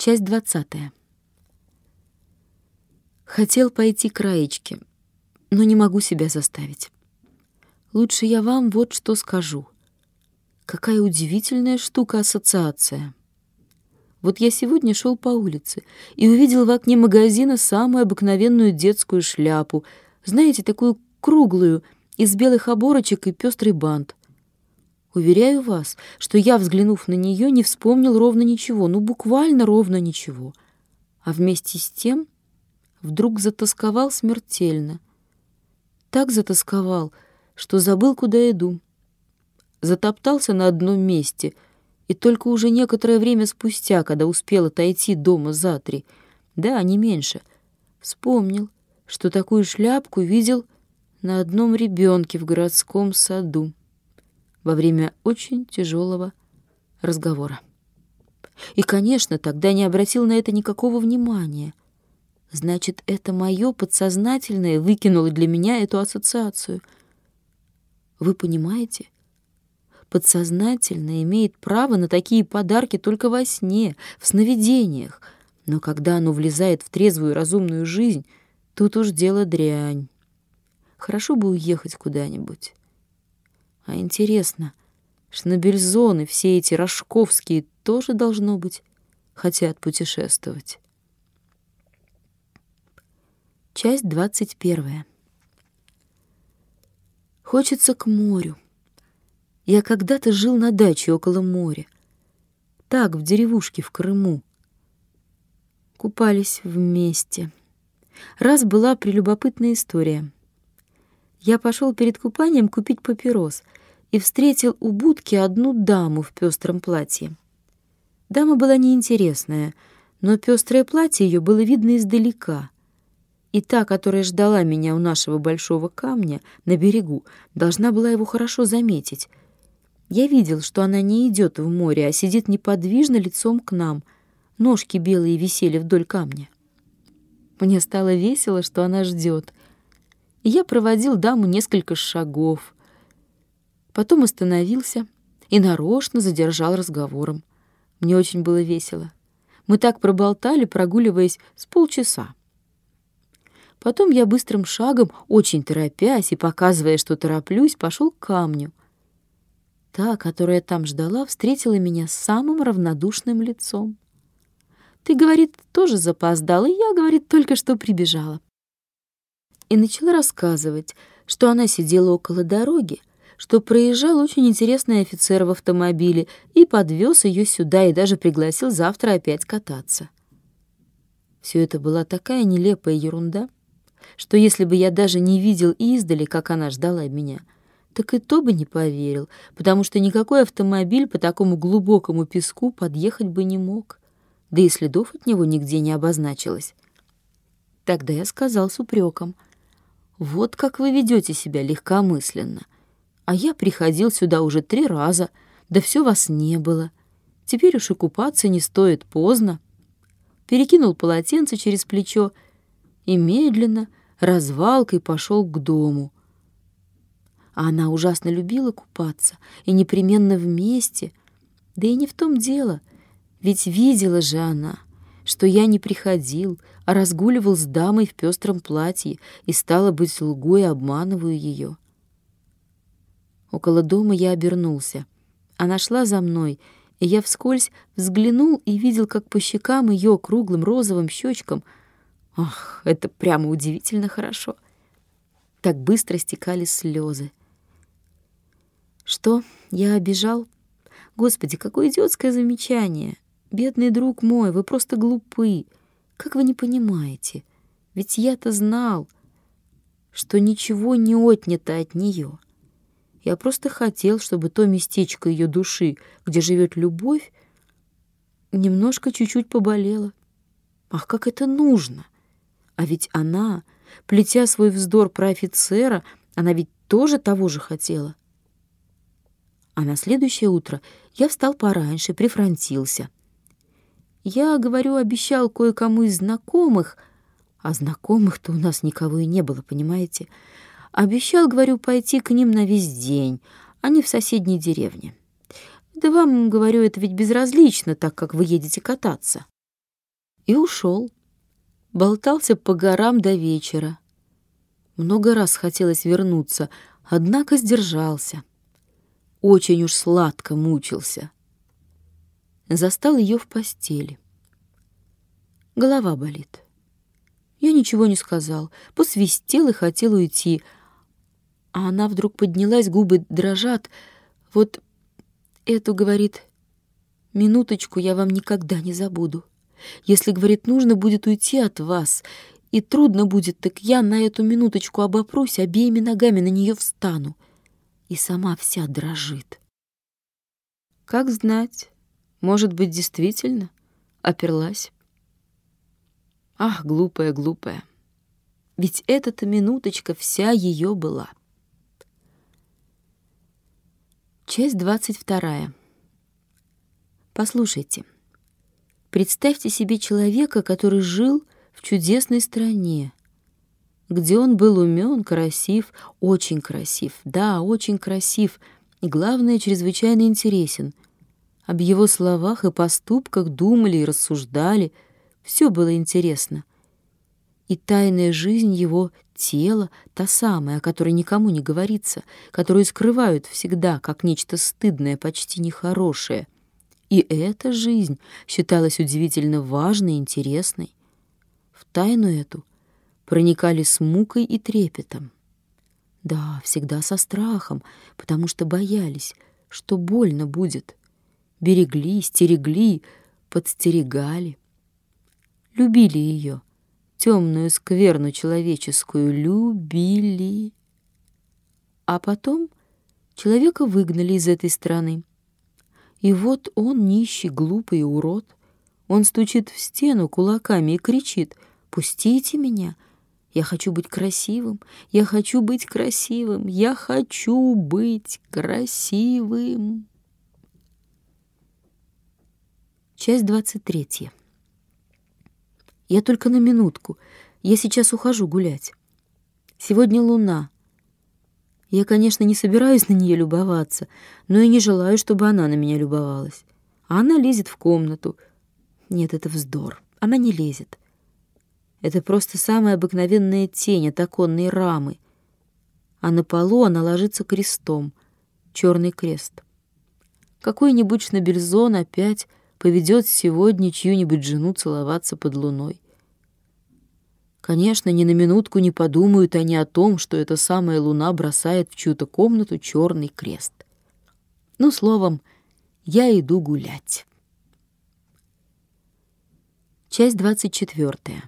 Часть 20. Хотел пойти к Раечке, но не могу себя заставить. Лучше я вам вот что скажу. Какая удивительная штука ассоциация. Вот я сегодня шел по улице и увидел в окне магазина самую обыкновенную детскую шляпу, знаете, такую круглую, из белых оборочек и пестрый бант. Уверяю вас, что я, взглянув на нее, не вспомнил ровно ничего, буквально ровно ничего. А вместе с тем вдруг затосковал смертельно. Так затосковал, что забыл, куда иду. Затоптался на одном месте, и только уже некоторое время спустя, когда успел отойти дома за 3, да, не меньше, вспомнил, что такую шляпку видел на одном ребенке в городском саду во время очень тяжелого разговора. И, конечно, тогда не обратил на это никакого внимания. Значит, это мое подсознательное выкинуло для меня эту ассоциацию. Вы понимаете? Подсознательное имеет право на такие подарки только во сне, в сновидениях. Но когда оно влезает в трезвую разумную жизнь, тут уж дело дрянь. Хорошо бы уехать куда-нибудь. А интересно, Шнобельзоны, все эти рожковские, тоже, должно быть, хотят путешествовать. Часть 21. Хочется к морю. Я когда-то жил на даче около моря. Так, в деревушке в Крыму. Купались вместе. Раз была прелюбопытная история. Я пошел перед купанием купить папирос и встретил у будки одну даму в пестром платье. Дама была неинтересная, но пестрое платье ее было видно издалека. И та, которая ждала меня у нашего большого камня на берегу, должна была его хорошо заметить. Я видел, что она не идет в море, а сидит неподвижно лицом к нам. Ножки белые висели вдоль камня. Мне стало весело, что она ждет. И я проводил даму несколько шагов. Потом остановился и нарочно задержал разговором. Мне очень было весело. Мы так проболтали, прогуливаясь с полчаса. Потом я быстрым шагом, очень торопясь и показывая, что тороплюсь, пошел к камню. Та, которая там ждала, встретила меня с самым равнодушным лицом. «Ты, — говорит, — тоже запоздала, и я, — говорит, — только что прибежала». И начала рассказывать, что она сидела около дороги, что проезжал очень интересный офицер в автомобиле и подвез ее сюда и даже пригласил завтра опять кататься. Все это была такая нелепая ерунда, что если бы я даже не видел издали, как она ждала меня, так и то бы не поверил, потому что никакой автомобиль по такому глубокому песку подъехать бы не мог, да и следов от него нигде не обозначилось. Тогда я сказал с упреком: «Вот как вы ведете себя легкомысленно. А я приходил сюда уже 3 раза, да все вас не было. Теперь уж и купаться не стоит, поздно». Перекинул полотенце через плечо и медленно, развалкой пошел к дому. А она ужасно любила купаться, и непременно вместе. Да и не в том дело, ведь видела же она, что я не приходил, а разгуливал с дамой в пестром платье, и, стало быть, лгу и обманываю ее. Около дома я обернулся. Она шла за мной, и я вскользь взглянул и видел, как по щекам ее круглым розовым щечкам, ах, это прямо удивительно хорошо, так быстро стекали слезы. Что, я обижал? Господи, какое идиотское замечание! Бедный друг мой, вы просто глупы. Как вы не понимаете? Ведь я-то знал, что ничего не отнято от нее. Я просто хотел, чтобы то местечко ее души, где живет любовь, немножко чуть-чуть поболело. Ах, как это нужно! А ведь она, плетя свой вздор про офицера, она ведь тоже того же хотела. А на следующее утро я встал пораньше, прифрантился. Я, говорю, обещал кое-кому из знакомых, а знакомых-то у нас никого и не было, понимаете? Обещал, говорю, пойти к ним на весь день, они в соседней деревне. Да вам, говорю, это ведь безразлично, так как вы едете кататься. И ушел. Болтался по горам до вечера. Много раз хотелось вернуться, однако сдержался. Очень уж сладко мучился. Застал ее в постели. Голова болит. Я ничего не сказал, посвистел и хотел уйти. А она вдруг поднялась, губы дрожат. Вот эту, говорит, минуточку я вам никогда не забуду. Если, говорит, нужно будет уйти от вас, и трудно будет, так я на эту минуточку обопрусь, обеими ногами на нее встану. И сама вся дрожит. Как знать, может быть, действительно оперлась. Ах, глупая, глупая. Ведь эта-то минуточка вся ее была. Часть 22. Послушайте. Представьте себе человека, который жил в чудесной стране, где он был умен, красив, очень красив, да, очень красив, и, главное, чрезвычайно интересен. Об его словах и поступках думали и рассуждали, все было интересно. И тайная жизнь его тела, та самая, о которой никому не говорится, которую скрывают всегда, как нечто стыдное, почти нехорошее. И эта жизнь считалась удивительно важной и интересной. В тайну эту проникали с мукой и трепетом. Да, всегда со страхом, потому что боялись, что больно будет. Берегли, стерегли, подстерегали. Любили ее, темную скверну человеческую, любили. А потом человека выгнали из этой страны. И вот он, нищий, глупый урод, он стучит в стену кулаками и кричит: «Пустите меня! Я хочу быть красивым! Я хочу быть красивым! Я хочу быть красивым!» Часть 23. Я только на минутку. Я сейчас ухожу гулять. Сегодня луна. Я, конечно, не собираюсь на нее любоваться, но и не желаю, чтобы она на меня любовалась. А она лезет в комнату. Нет, это вздор. Она не лезет. Это просто самая обыкновенная тень от оконной рамы. А на полу она ложится крестом. Черный крест. Какой-нибудь Шнобельзон опять поведет сегодня чью-нибудь жену целоваться под луной. Конечно, ни на минутку не подумают они о том, что эта самая луна бросает в чью-то комнату черный крест. Ну, словом, я иду гулять. Часть 24.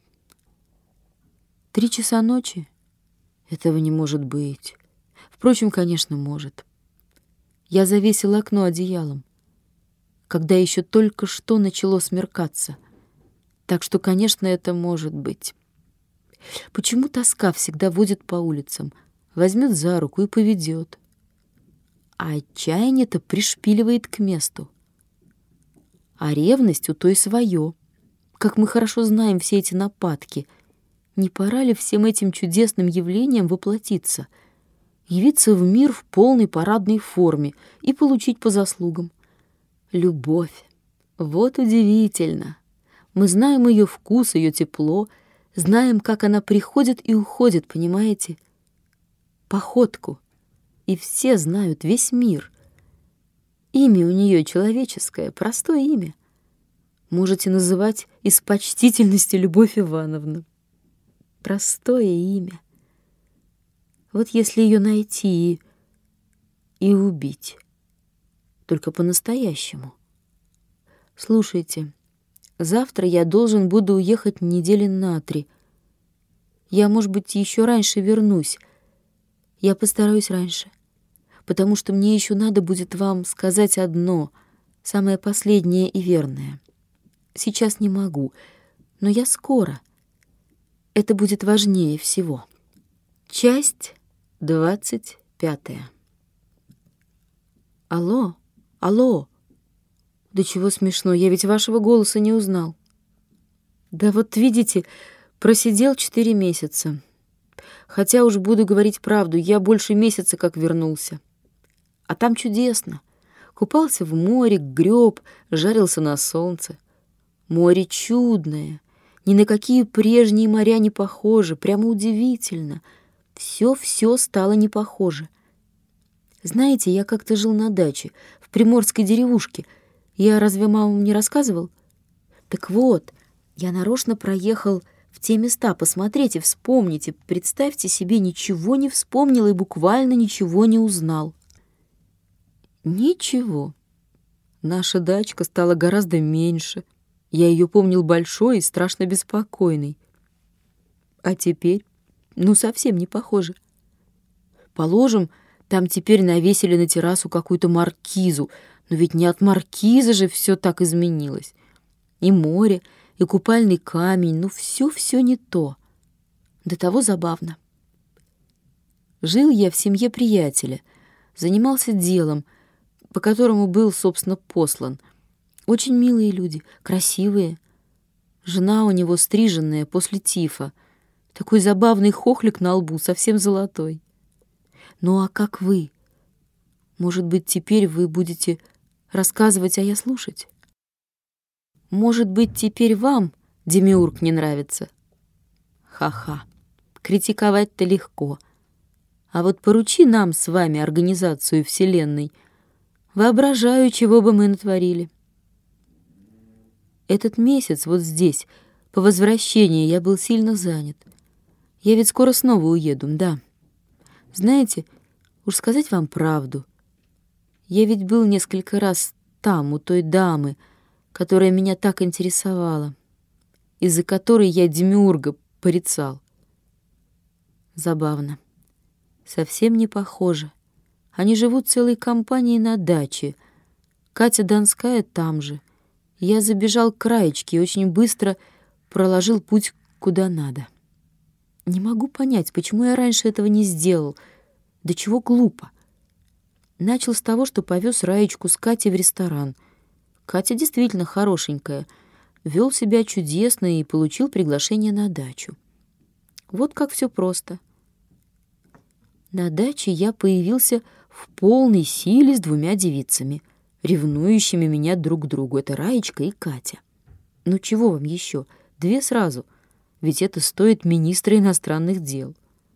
3 часа ночи? Этого не может быть. Впрочем, конечно, может. Я завесил окно одеялом, когда еще только что начало смеркаться. Так что, конечно, это может быть. Почему тоска всегда водит по улицам, возьмет за руку и поведет? А отчаяние-то пришпиливает к месту. А ревность у той свое. Как мы хорошо знаем все эти нападки. Не пора ли всем этим чудесным явлениям воплотиться, явиться в мир в полной парадной форме и получить по заслугам? Любовь. Вот удивительно. Мы знаем ее вкус, ее тепло, знаем, как она приходит и уходит, понимаете? Походку. И все знают, весь мир. Имя у нее человеческое, простое имя. Можете называть из почтительности Любовь Ивановна. Простое имя. Вот если ее найти и убить, только по-настоящему. Слушайте, завтра я должен буду уехать недели на 3. Я, может быть, еще раньше вернусь. Я постараюсь раньше, потому что мне еще надо будет вам сказать одно, самое последнее и верное. Сейчас не могу, но я скоро. Это будет важнее всего. Часть 25. Алло, алло. Да чего смешно, я ведь вашего голоса не узнал. Да вот видите, просидел 4 месяца. Хотя уж буду говорить правду, я больше месяца как вернулся. А там чудесно. Купался в море, греб, жарился на солнце. Море чудное, ни на какие прежние моря не похоже, прямо удивительно. Все стало не похоже. Знаете, я как-то жил на даче, в приморской деревушке. Я разве мамам не рассказывал? Так вот, я нарочно проехал в те места посмотреть и вспомнить, и, представьте себе, ничего не вспомнил и буквально ничего не узнал. Ничего. Наша дачка стала гораздо меньше. Я ее помнил большой и страшно беспокойной. А теперь, совсем не похоже. Положим, там теперь навесили на террасу какую-то маркизу, но ведь не от маркиза же все так изменилось. И море, и купальный камень, все не то. До того забавно. Жил я в семье приятеля, занимался делом, по которому был, собственно, послан. Очень милые люди, красивые. Жена у него стриженная после тифа. Такой забавный хохлик на лбу, совсем золотой. Ну а как вы? Может быть, теперь вы будете рассказывать, а я слушать? Может быть, теперь вам Демиург не нравится? Ха-ха, критиковать-то легко. А вот поручи нам с вами организацию Вселенной. Воображаю, чего бы мы натворили. Этот месяц вот здесь, по возвращении, я был сильно занят. Я ведь скоро снова уеду, да. Знаете, уж сказать вам правду, я ведь был несколько раз там, у той дамы, которая меня так интересовала, из-за которой я Демиурга порицал. Забавно. Совсем не похоже. Они живут целой компанией на даче. Катя Донская там же. Я забежал к Раечке и очень быстро проложил путь куда надо. Не могу понять, почему я раньше этого не сделал. Да чего глупо. Начал с того, что повез Раечку с Катей в ресторан. Катя действительно хорошенькая. Вел себя чудесно и получил приглашение на дачу. Вот как все просто. На даче я появился в полной силе с 2 девицами, ревнующими меня друг к другу. Это Раечка и Катя. Ну чего вам еще? 2 сразу. Ведь это стоит министра иностранных дел.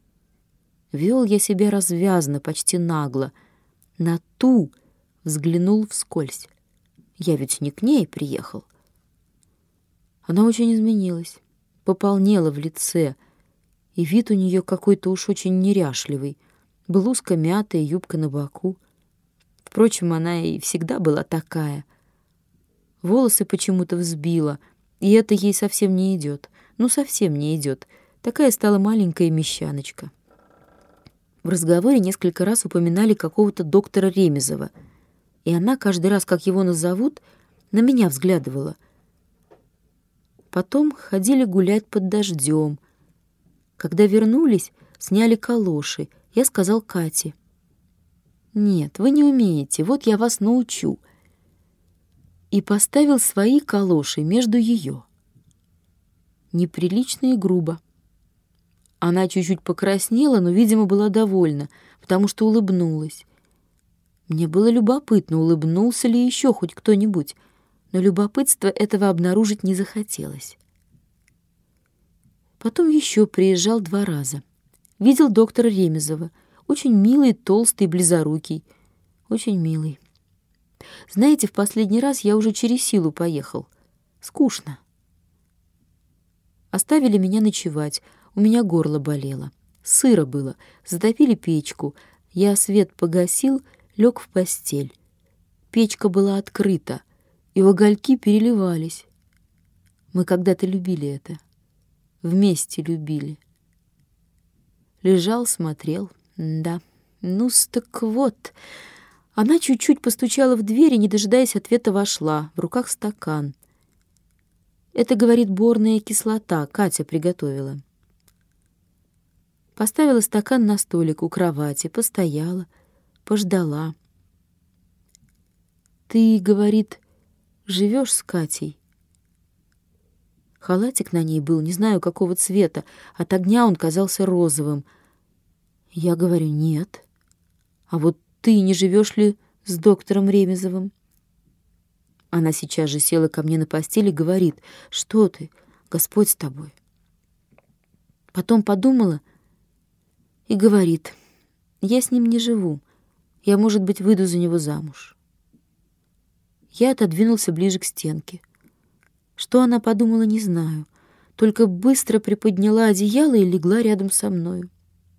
Вел я себя развязно, почти нагло. На ту взглянул вскользь. Я ведь не к ней приехал. Она очень изменилась, пополнела в лице, и вид у нее какой-то уж очень неряшливый. Блузка мятая, юбка на боку. Впрочем, она и всегда была такая. Волосы почему-то взбила, и это ей совсем не идет. Совсем не идет. Такая стала маленькая мещаночка. В разговоре несколько раз упоминали какого-то доктора Ремезова, и она каждый раз, как его назовут, на меня взглядывала. Потом ходили гулять под дождем. Когда вернулись, сняли калоши. Я сказал Кате: «Нет, вы не умеете, вот я вас научу». И поставил свои калоши между ее. Неприлично и грубо. Она чуть-чуть покраснела, но, видимо, была довольна, потому что улыбнулась. Мне было любопытно, улыбнулся ли еще хоть кто-нибудь, но любопытство этого обнаружить не захотелось. Потом еще приезжал 2 раза. Видел доктора Ремезова. Очень милый, толстый, близорукий. Очень милый. Знаете, в последний раз я уже через силу поехал. Скучно. Оставили меня ночевать. У меня горло болело. Сыро было. Затопили печку. Я свет погасил, лег в постель. Печка была открыта, и угольки переливались. Мы когда-то любили это. Вместе любили. Лежал, смотрел. Да. Так вот. Она чуть-чуть постучала в дверь и, не дожидаясь ответа, вошла. В руках стакан. Это, говорит, борная кислота. Катя приготовила. Поставила стакан на столик у кровати, постояла, пождала. «Ты, — говорит, — живешь с Катей?» Халатик на ней был, не знаю, какого цвета. От огня он казался розовым. Я говорю: «Нет». «А вот ты не живешь ли с доктором Ремезовым?» Она сейчас же села ко мне на постель и говорит: «Что ты? Господь с тобой». Потом подумала и говорит: «Я с ним не живу. Я, может быть, выйду за него замуж». Я отодвинулся ближе к стенке. Что она подумала, не знаю. Только быстро приподняла одеяло и легла рядом со мною.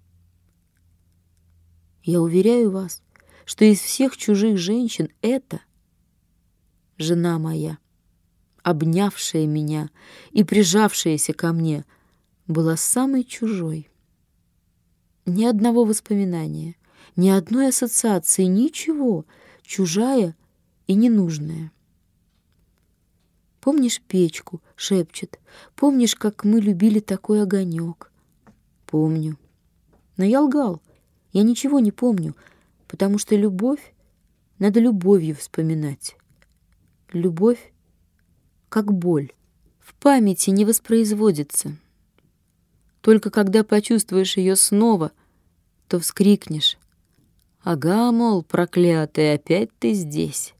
Я уверяю вас, что из всех чужих женщин эта жена моя, обнявшая меня и прижавшаяся ко мне, была самой чужой. Ни одного воспоминания, ни одной ассоциации, ничего, чужая и ненужная. «Помнишь печку?» — шепчет. «Помнишь, как мы любили такой огонек?» «Помню». Но я лгал. Я ничего не помню, потому что любовь надо любовью вспоминать. Любовь, как боль, в памяти не воспроизводится. Только когда почувствуешь ее снова, то вскрикнешь: «Ага, мол, проклятый, опять ты здесь».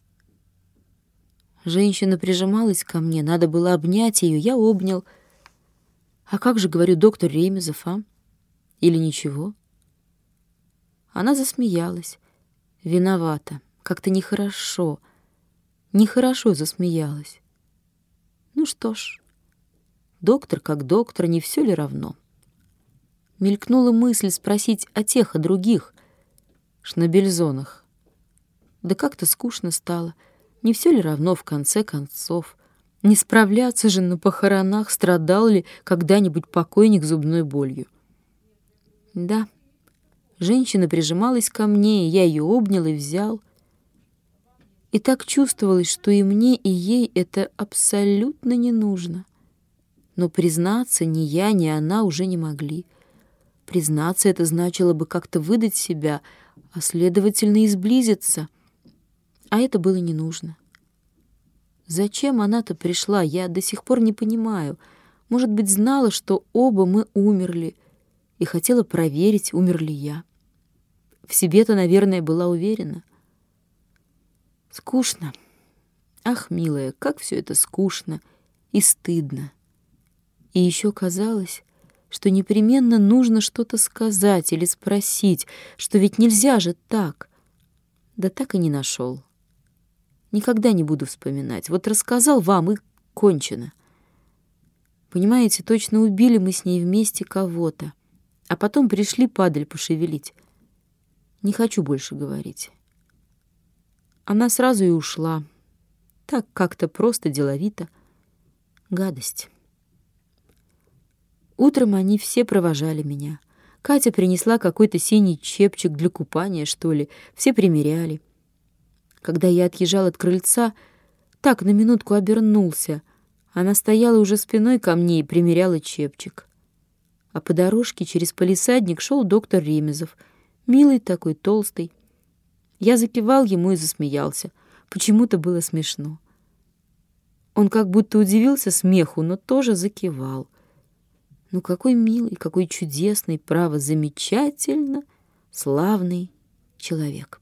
Женщина прижималась ко мне, надо было обнять ее, я обнял. «А как же, — говорю, — доктор Ремезов, а? Или ничего?» Она засмеялась. Виновата, как-то нехорошо. Нехорошо засмеялась. Ну что ж, доктор как доктор, не все ли равно? Мелькнула мысль спросить о тех, о других шнобельзонах. Да как-то скучно стало. Не все ли равно, в конце концов? Не справляться же на похоронах, страдал ли когда-нибудь покойник зубной болью. Да, женщина прижималась ко мне, и я ее обнял и взял. И так чувствовалось, что и мне, и ей это абсолютно не нужно. Но признаться ни я, ни она уже не могли. Признаться — это значило бы как-то выдать себя, а, следовательно, и сблизиться. А это было не нужно. Зачем она-то пришла, я до сих пор не понимаю. Может быть, знала, что оба мы умерли, и хотела проверить, умер ли я. В себе-то, наверное, была уверена. Скучно. Ах, милая, как все это скучно и стыдно. И еще казалось, что непременно нужно что-то сказать или спросить, что ведь нельзя же так. Да так и не нашел. Никогда не буду вспоминать. Вот рассказал вам, и кончено. Понимаете, точно убили мы с ней вместе кого-то, а потом пришли падаль пошевелить. Не хочу больше говорить. Она сразу и ушла. Так как-то просто, деловито. Гадость. Утром они все провожали меня. Катя принесла какой-то синий чепчик для купания, что ли. Все примеряли. Когда я отъезжал от крыльца, так на минутку обернулся. Она стояла уже спиной ко мне и примеряла чепчик. А по дорожке через палисадник шел доктор Ремезов. Милый такой, толстый. Я закивал ему и засмеялся. Почему-то было смешно. Он как будто удивился смеху, но тоже закивал. Ну, какой милый, какой чудесный, право, замечательно славный человек.